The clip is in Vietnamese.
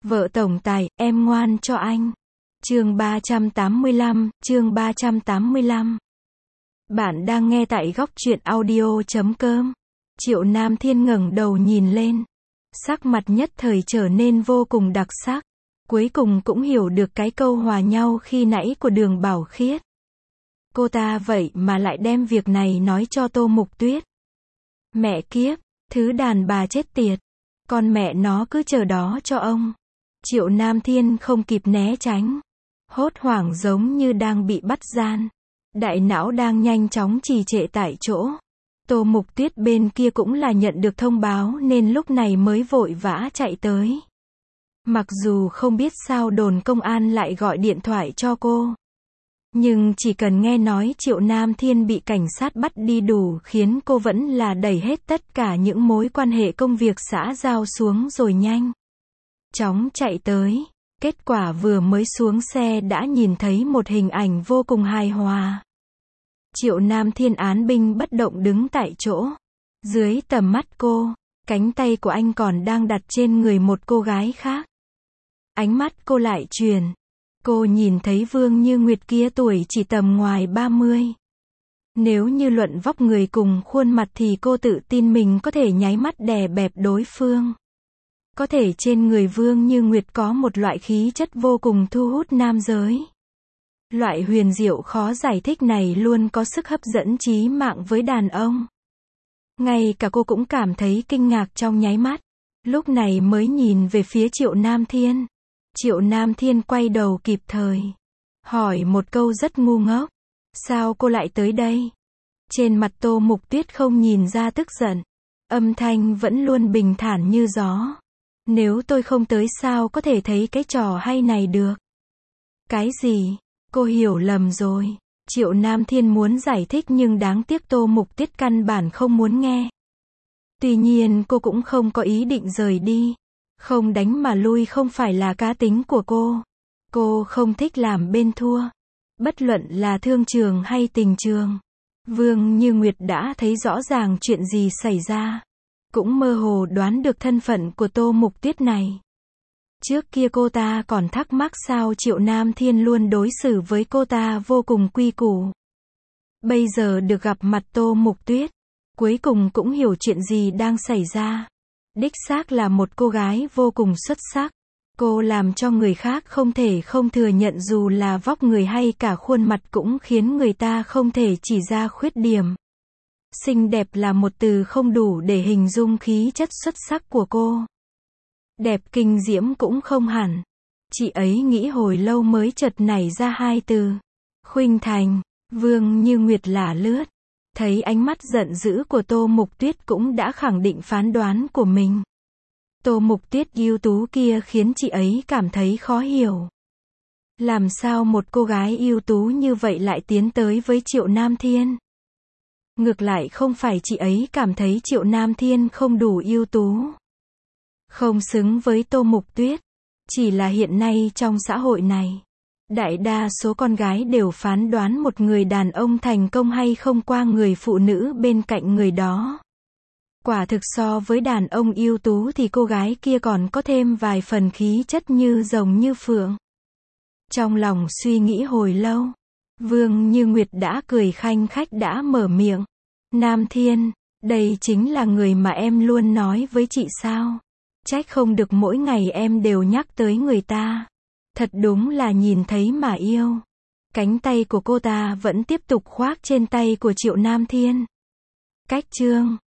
Vợ tổng tài, em ngoan cho anh. Chương 385. Bạn đang nghe tại góc truyện audio.com. Triệu Nam Thiên ngẩng đầu nhìn lên. Sắc mặt nhất thời trở nên vô cùng đặc sắc. Cuối cùng cũng hiểu được cái câu hòa nhau khi nãy của Đường Bảo Khiết. Cô ta vậy mà lại đem việc này nói cho Tô Mục Tuyết. Mẹ kiếp, thứ đàn bà chết tiệt. Con mẹ nó cứ chờ đó cho ông. Triệu Nam Thiên không kịp né tránh. Hốt hoảng giống như đang bị bắt gian. Đại não đang nhanh chóng trì trệ tại chỗ. Tô Mục Tuyết bên kia cũng là nhận được thông báo nên lúc này mới vội vã chạy tới. Mặc dù không biết sao đồn công an lại gọi điện thoại cho cô. Nhưng chỉ cần nghe nói Triệu Nam Thiên bị cảnh sát bắt đi đủ khiến cô vẫn là đẩy hết tất cả những mối quan hệ công việc xã giao xuống rồi nhanh chóng chạy tới. Kết quả vừa mới xuống xe đã nhìn thấy một hình ảnh vô cùng hài hòa. Triệu Nam Thiên án binh bất động đứng tại chỗ. Dưới tầm mắt cô, cánh tay của anh còn đang đặt trên người một cô gái khác. Ánh mắt cô lại chuyển. Cô nhìn thấy Vương Như Nguyệt kia tuổi chỉ tầm ngoài 30. Nếu như luận vóc người cùng khuôn mặt thì cô tự tin mình có thể nháy mắt đè bẹp đối phương. Có thể trên người Vương Như Nguyệt có một loại khí chất vô cùng thu hút nam giới. Loại huyền diệu khó giải thích này luôn có sức hấp dẫn chí mạng với đàn ông. Ngay cả cô cũng cảm thấy kinh ngạc trong nháy mắt. Lúc này mới nhìn về phía Triệu Nam Thiên. Triệu Nam Thiên quay đầu kịp thời. Hỏi một câu rất ngu ngốc. Sao cô lại tới đây? Trên mặt Tô Mục Tuyết không nhìn ra tức giận. Âm thanh vẫn luôn bình thản như gió. Nếu tôi không tới sao có thể thấy cái trò hay này được? Cái gì? Cô hiểu lầm rồi. Triệu Nam Thiên muốn giải thích nhưng đáng tiếc Tô Mục Tuyết căn bản không muốn nghe. Tuy nhiên cô cũng không có ý định rời đi. Không đánh mà lui không phải là cá tính của cô. Cô không thích làm bên thua. Bất luận là thương trường hay tình trường. Vương Như Nguyệt đã thấy rõ ràng chuyện gì xảy ra. Cũng mơ hồ đoán được thân phận của Tô Mục Tuyết này. Trước kia cô ta còn thắc mắc sao Triệu Nam Thiên luôn đối xử với cô ta vô cùng quy củ. Bây giờ được gặp mặt Tô Mục Tuyết, cuối cùng cũng hiểu chuyện gì đang xảy ra. Đích xác là một cô gái vô cùng xuất sắc. Cô làm cho người khác không thể không thừa nhận dù là vóc người hay cả khuôn mặt cũng khiến người ta không thể chỉ ra khuyết điểm. Xinh đẹp là một từ không đủ để hình dung khí chất xuất sắc của cô. Đẹp kinh diễm cũng không hẳn. Chị ấy nghĩ hồi lâu mới chợt nảy ra hai từ. Khuynh thành. Vương Như Nguyệt lả lướt. Thấy ánh mắt giận dữ của Tô Mục Tuyết cũng đã khẳng định phán đoán của mình. Tô Mục Tuyết ưu tú kia khiến chị ấy cảm thấy khó hiểu. Làm sao một cô gái ưu tú như vậy lại tiến tới với Triệu Nam Thiên? Ngược lại không phải chị ấy cảm thấy Triệu Nam Thiên không đủ ưu tú. Không xứng với Tô Mục Tuyết. Chỉ là hiện nay trong xã hội này, đại đa số con gái đều phán đoán một người đàn ông thành công hay không qua người phụ nữ bên cạnh người đó. Quả thực so với đàn ông ưu tú thì cô gái kia còn có thêm vài phần khí chất như rồng như phượng. Trong lòng suy nghĩ hồi lâu, Vương Như Nguyệt đã cười khanh khách đã mở miệng. Nam Thiên, đây chính là người mà em luôn nói với chị sao? Trách không được mỗi ngày em đều nhắc tới người ta. Thật đúng là nhìn thấy mà yêu. Cánh tay của cô ta vẫn tiếp tục khoác trên tay của Triệu Nam Thiên. Cách chương